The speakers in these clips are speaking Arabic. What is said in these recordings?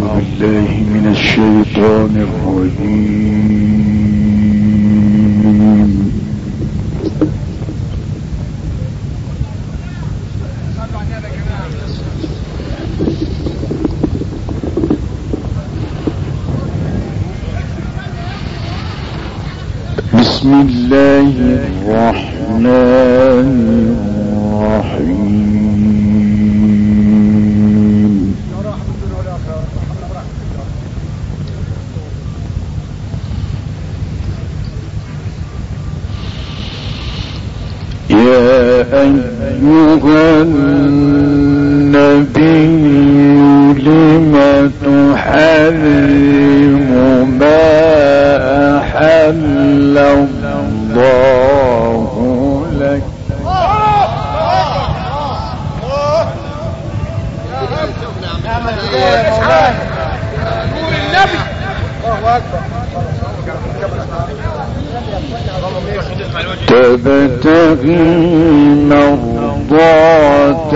بالله من الشيطان الرجيم. بسم الله الرحمن الرحيم. يا أيها النبي لم تحرم ما أحل الله لك تبتغي مرضات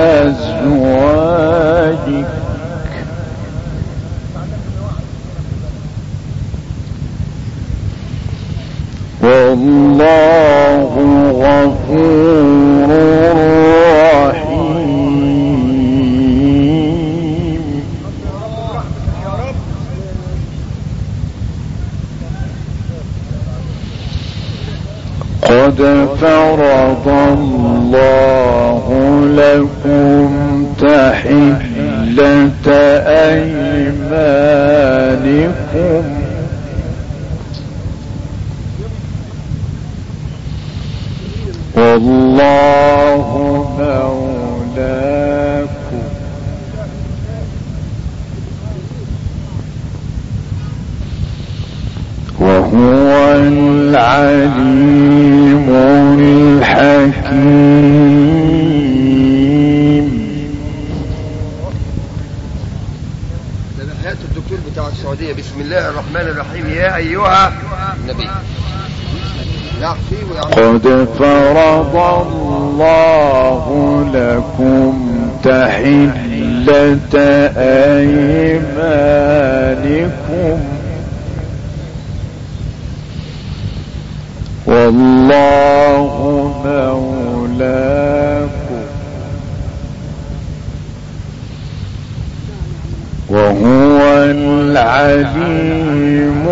أزواجك والله غفور رحيم. قد فرض الله لكم تحلة أيمانكم والله مولاكم وهو العليم الحكيم. ده هات الدكتور بتاع السعودية. بسم الله الرحمن الرحيم. يا أيها النبي قد فرض الله لكم تحلة أيمانكم والله مولاكم وهو العليم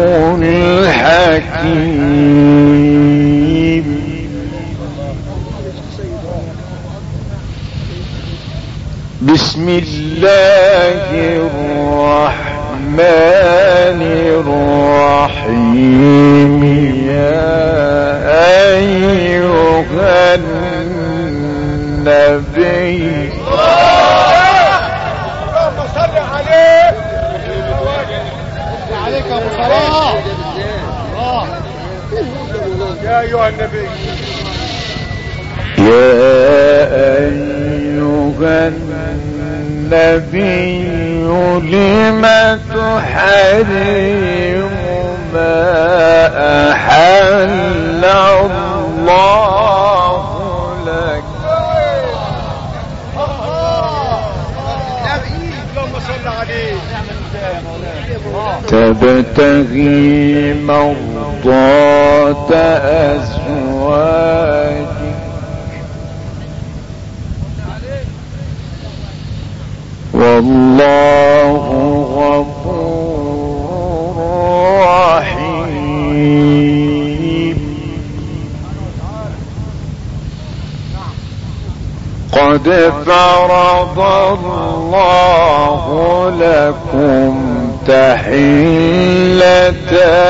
الحكيم. بسم الله الرحمن الرحيم. يا أيها النبي عليك ابو صلاح. يا ايها النبي يا ايها النبي لم تحرم ما احل الله لك اللهم صل عليه تبتغي مرضات أزواجك والله غفور رحيم. قد فرض الله لكم تحلة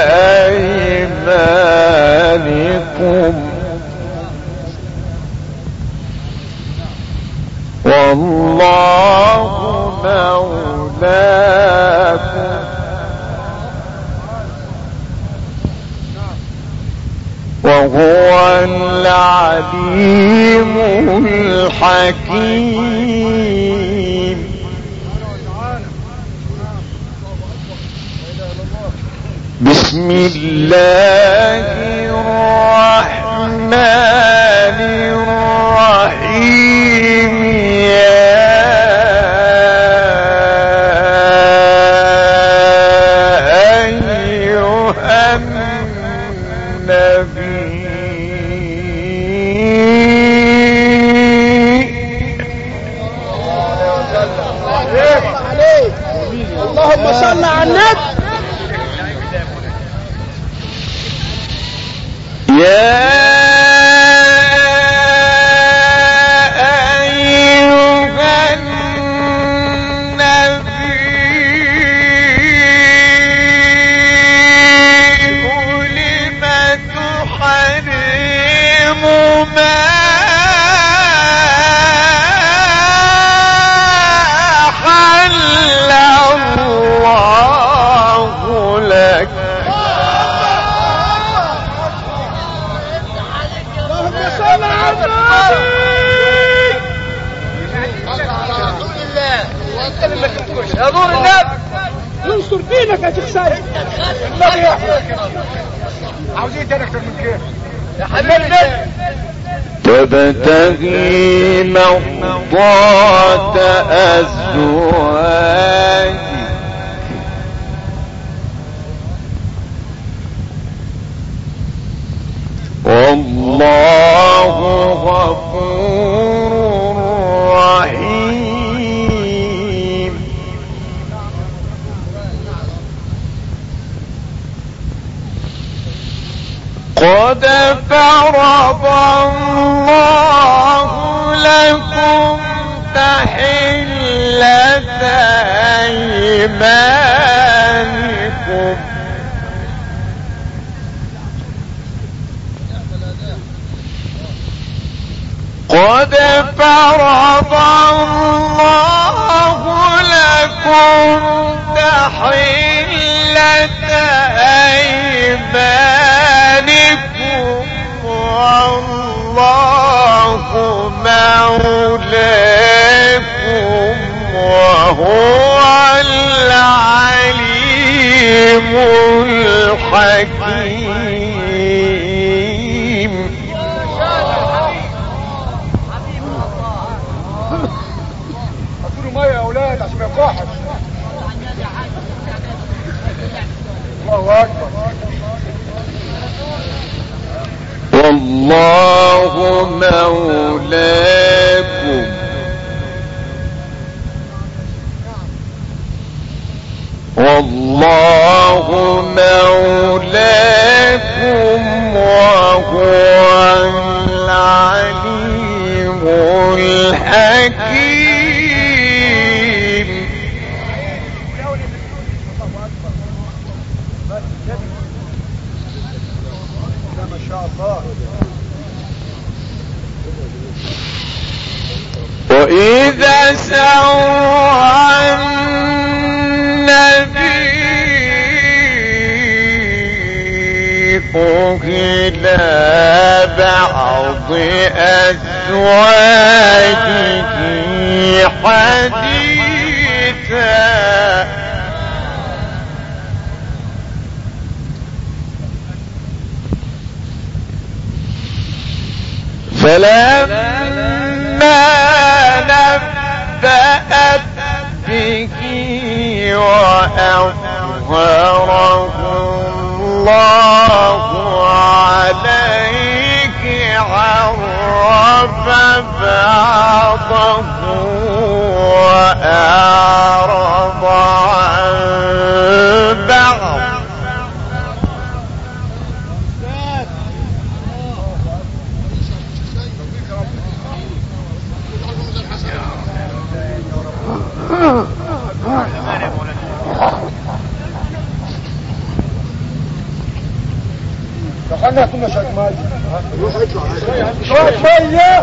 أيمانكم والله مولاكم وهو العليم الحكيم. بسم الله الرحمن الرحيم. يا اللهم صل على النبي. رسول الله وانت لما تنكرش يا نور النبي ننصر دينك يا شيخ سيد. النبي يحييك. عاوزين تاني اكتر من كده يا حبيبي. تبتغي مرضات أزواجك والله غفور رحيم. قد فرض الله لكم تحلة أيمانكم قد فرض الله لكم تحلة أيمانكم والله مولاكم وهو العليم الحكيم. هاتوا ميه يا اولاد عشان ما يقاحش. الله اكبر. والله مولاكم والله مولاكم وهو العليم الحكيم. ما شاء الله. وإذا سوى النبي إلى بعض أزواجه حديثا فلما نبأت به وأظهره الله عليك عرف بعضه وأعرض عن بعض دخلنا كنا شوية مية. روح اطلع شوية مية.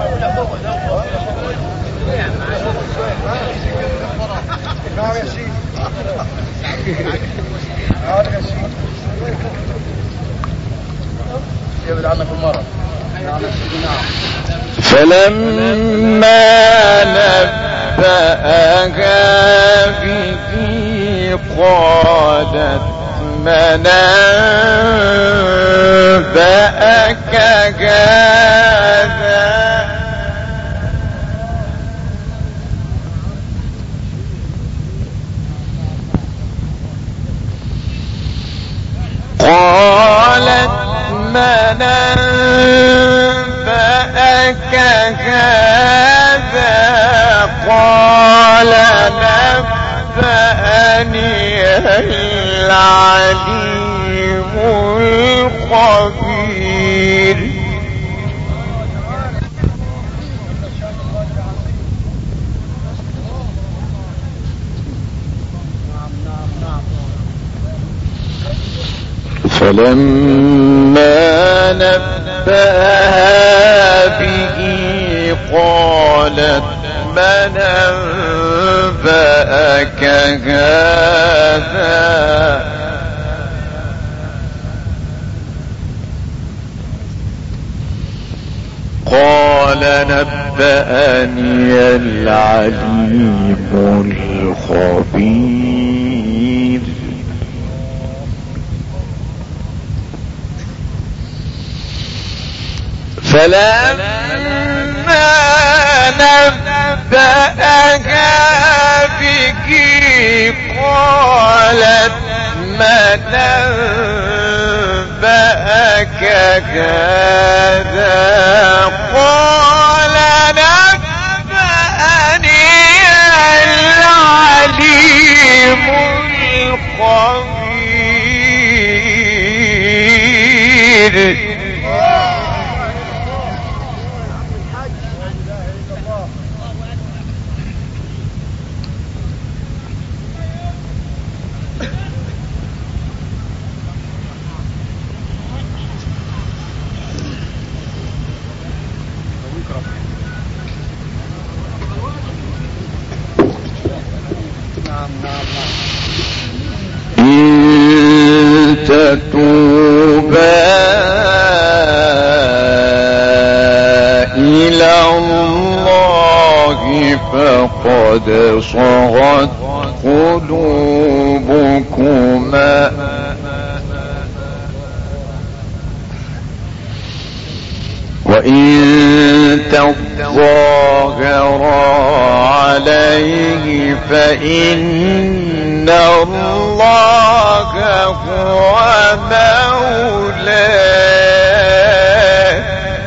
نعم يا سيدي. حاضر يا سيدي. يبعد عنك المرض. فلما نبأها به قالت من أنبأك هذا قالت من أنبأك هذا قال نبأني العليم الخبير. فلما نبأها به قالت من أنبأك هذا قال نبأني العليم الخبير فلما نبأها بك قالت من نبأك هذا قال نبأني العليم الخبير إن تتوبا إلى الله فقد صغت قلوبكما وإن تظاهرا عليه فإن الله هو مولاه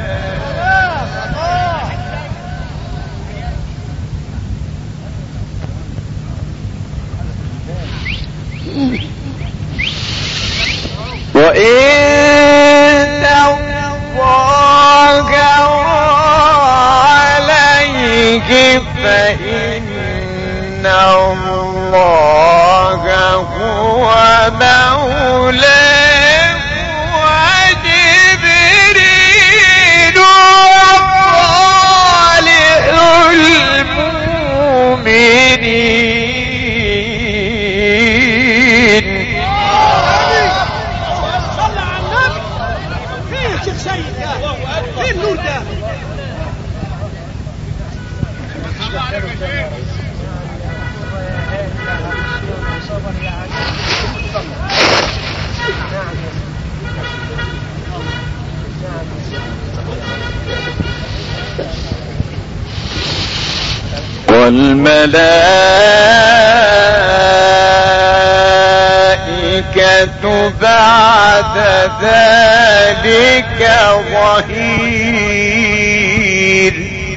وإن عليه فإن الله هو مولاه وجبريل وصالح المؤمنين صلى على النبي فين شيخ سيد ده فين نور ده والملائكة بعد ذلك ظهير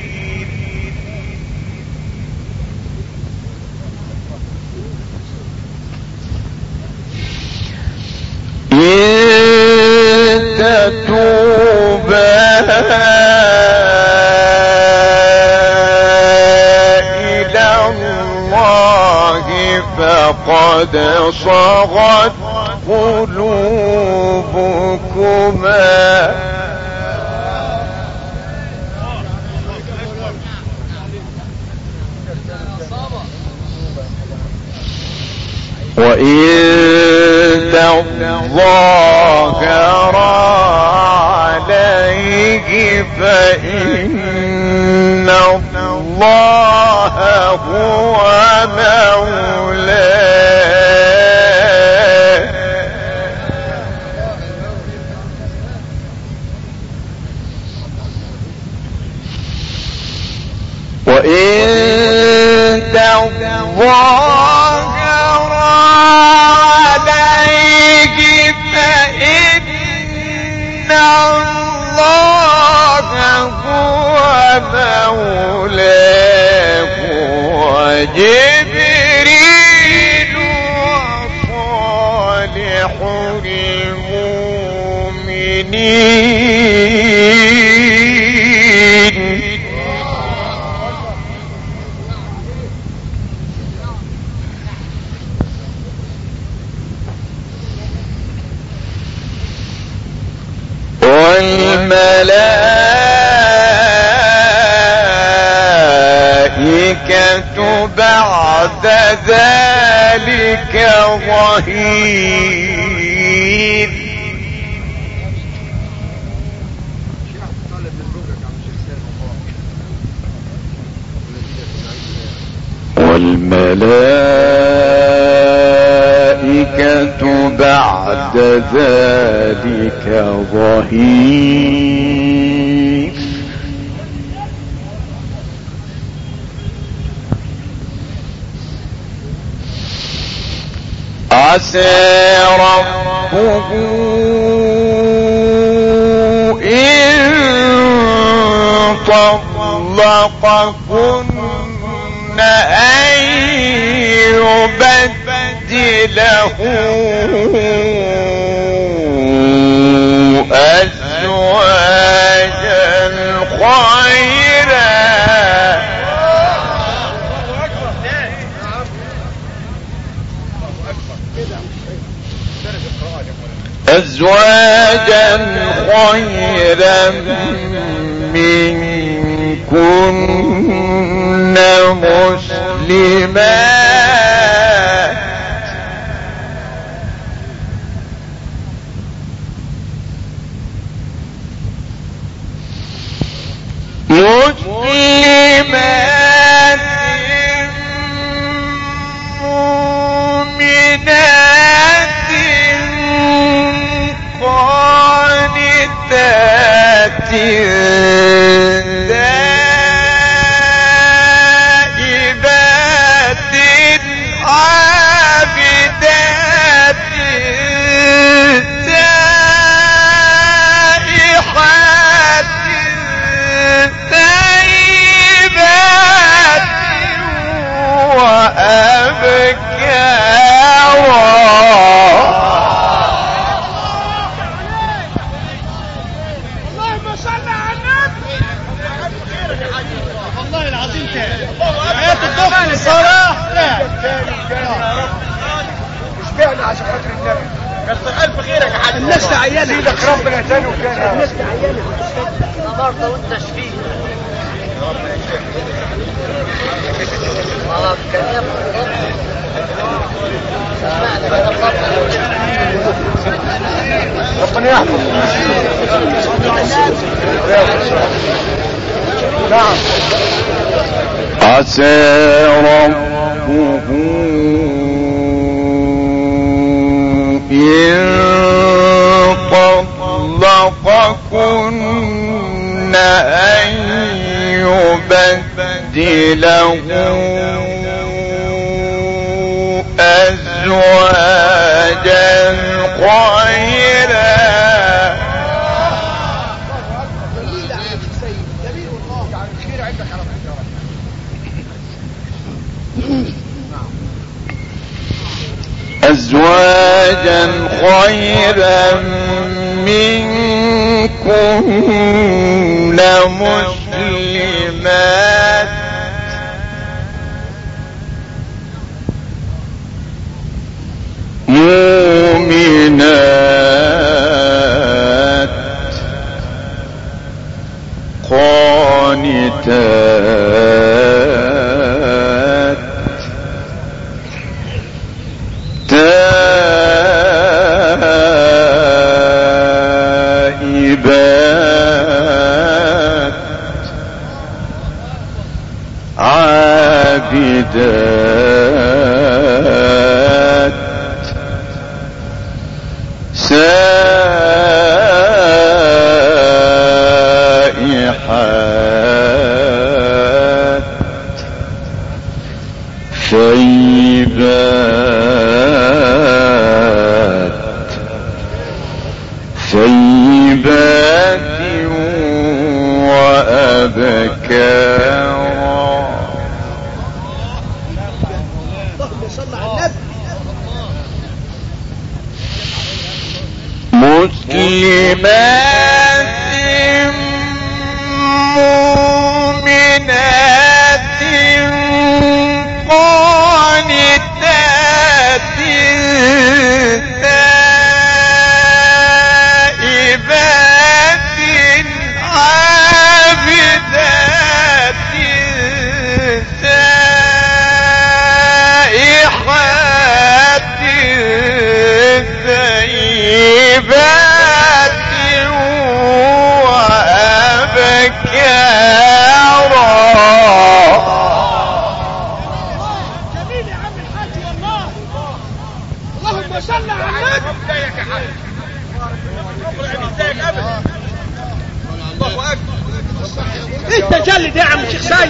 إن تتوبا إلى الله فقد صغت قلوبكما وإن تظاهرا عليه فإن الله هو مولاه وإن تظاهرا عليه فإن الله هو مولاه وجبريل وصالح المؤمنين والملائكة بعد ذلك ظهير والملائكة بعد ذلك ظهير. عسى ربه إن طلقكن أن يبدله أزواجا خيرا منكن مسلمات مؤمنات قانتات تائبات عابدات سائحات طيبات وأبكارا. اللهم صل على النبي. والله العظيم تاني آيات الدخل الصلاة لا اشبعنا عشان خاطر النبي. كتر ألف خيرك يا حاج. الناس تعينة سيدك ربنا تاني وكان الناس تعينة النهارده والتشفيق خلاص كان ربنا يحفظ. نعم. عسى ربه إن طلقكن أن يبدله أزواجا خيرا. أزواجا خيرا منكن مسلمات مؤمنات قانتات تائبات عابدات سائحات ثيبات وأبكارا. اللهم صل على النبي. مسلمات مؤمنات قانتات تائبات عابدات سائحات طيبات وأبكارا. انت جلد يا عم الشيخ سيد.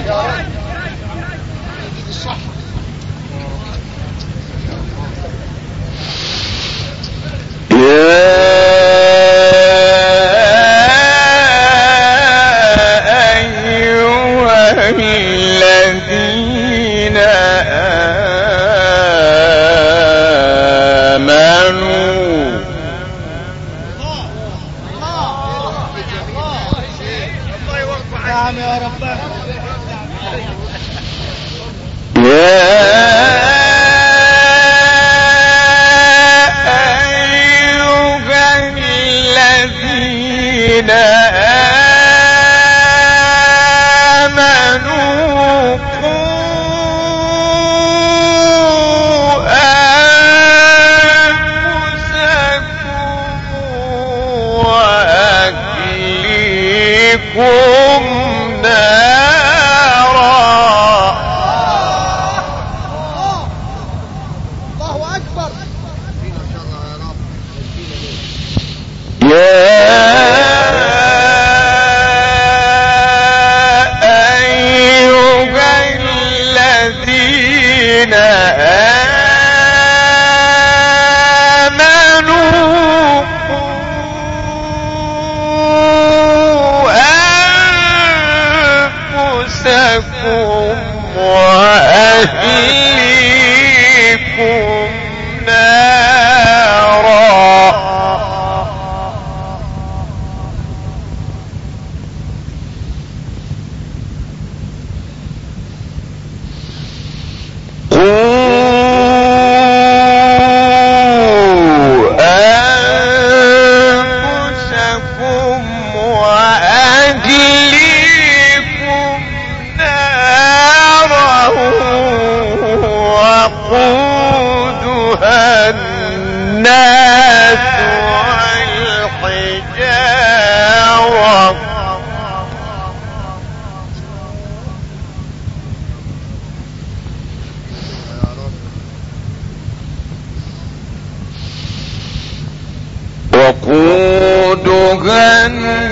وقودها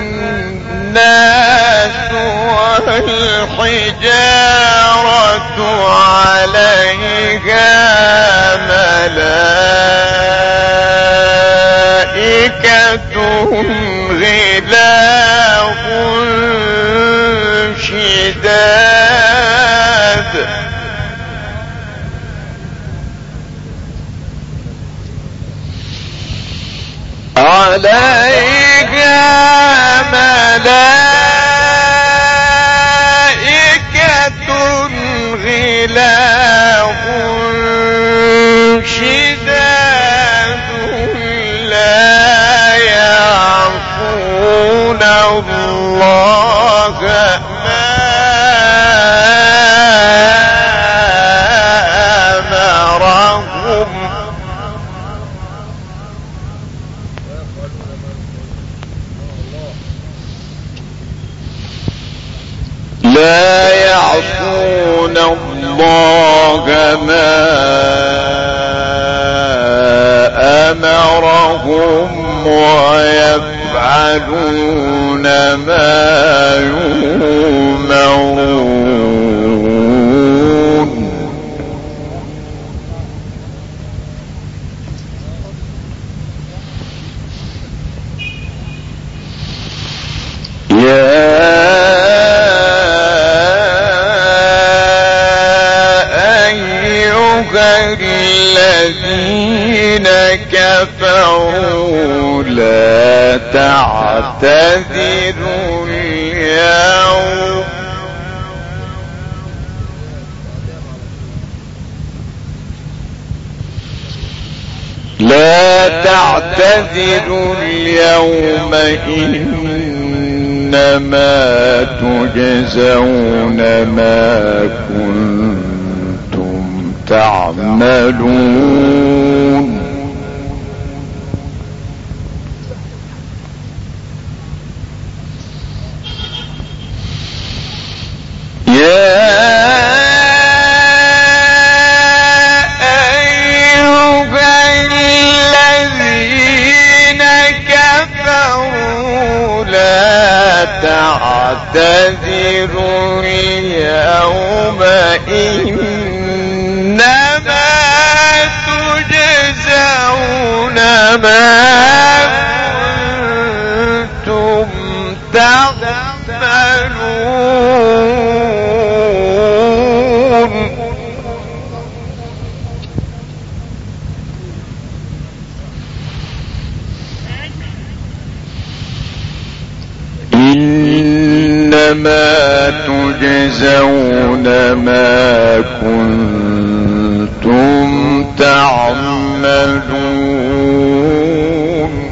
الناس والحجارة عليها ملائكة غلاظ شداد عليها ملائكة غلاظ شداد لا يعصون الله ما أمرهم لا يعصون الله ما أمرهم ويفعلون ما يؤمرون الذين كفروا لا تعتذروا اليوم لا تعتذروا اليوم إنما تجزون ما كنتم تعملون تعالى فاعتذروا اليوم إنما تجزون ما كنتم تعملون. إنما تجزون ما كنتم تعملون.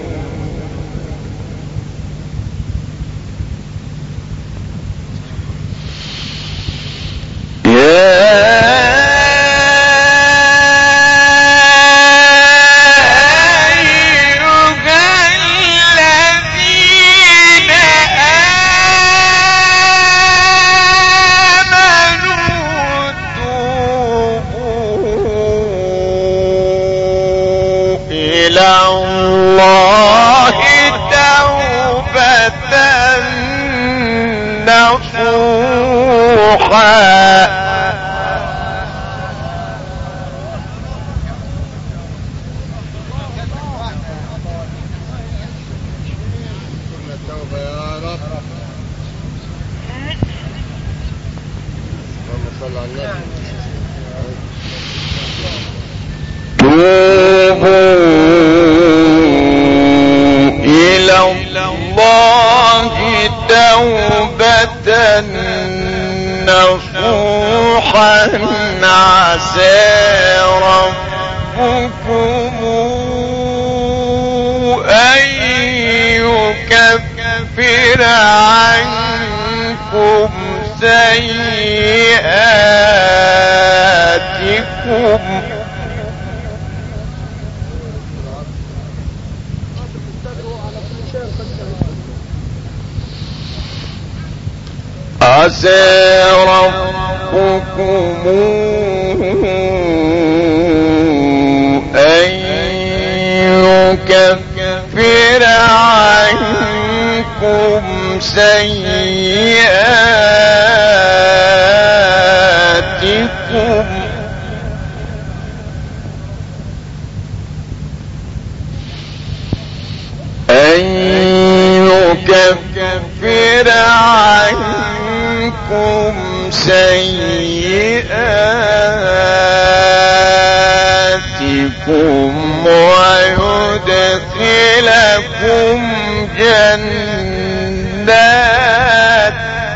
نصوحا عسى ربكم أن يكفر عنكم سيئاتكم عسى ربكم أن يكفر عنكم سيئاتكم سيئاتكم ويدخلكم جنات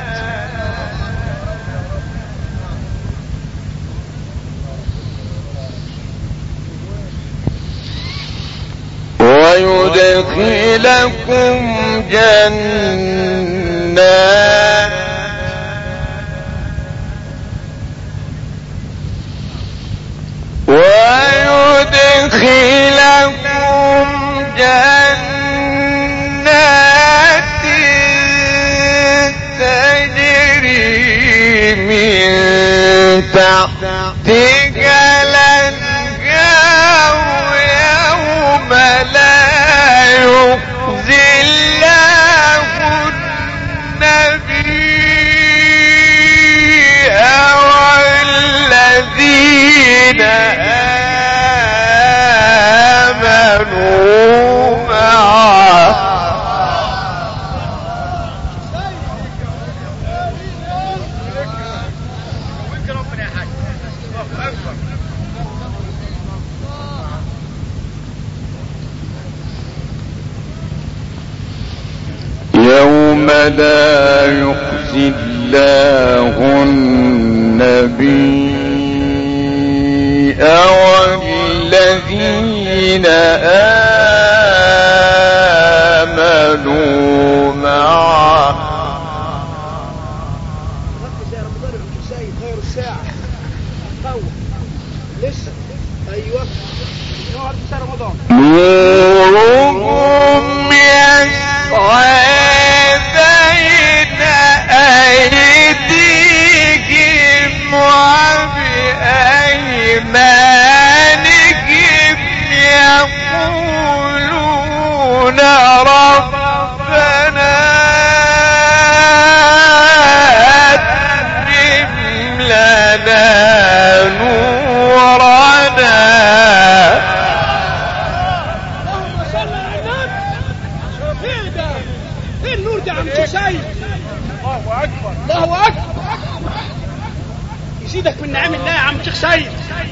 تجري من تحتها الأنهار يوم لا يخزي الله النبي والذين آمنوا معه يوم لا يخزي الله النبي والذين آمنوا معه نورهم يسعى بين أيديهم وبأيمانهم يقولون ربنا الله اكبر. يزيدك من نعم الله يا عم شيخ سيد.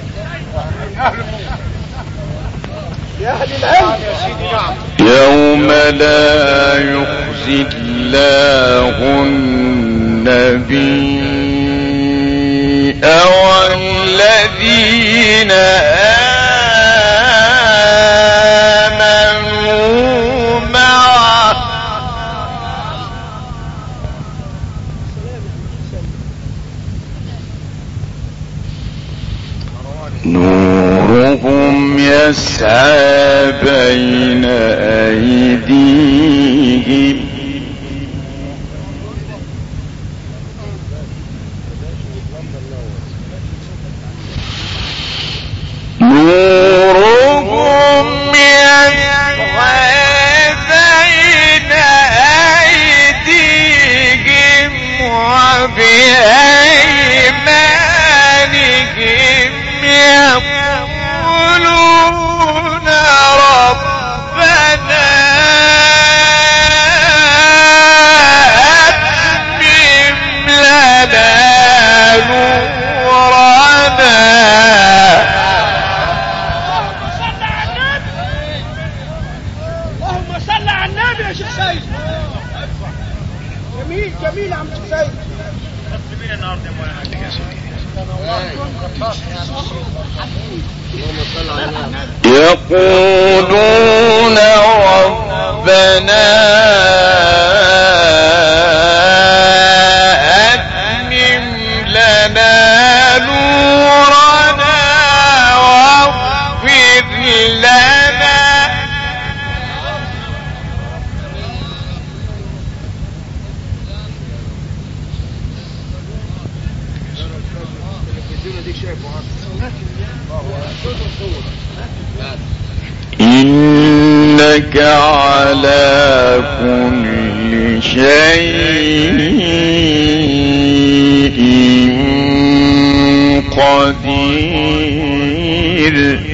يا اهل العلم يوم لا يخزي الله النبي والذين آمنوا معه نورهم يسعى بين أيديهم نورهم يسعى بين أيديهم وبأيمانهم يقولون ربنا أتمم لنا نورنا. اللهم صل على النبي يا شيخ سيد. جميل جميل يا عم شيخ سيد. مين النهارده يا مولانا عندك يا سيدي؟ يقولون ربنا أتمم لنا نورنا واغفر لنا. إنك على كل شيء قدير.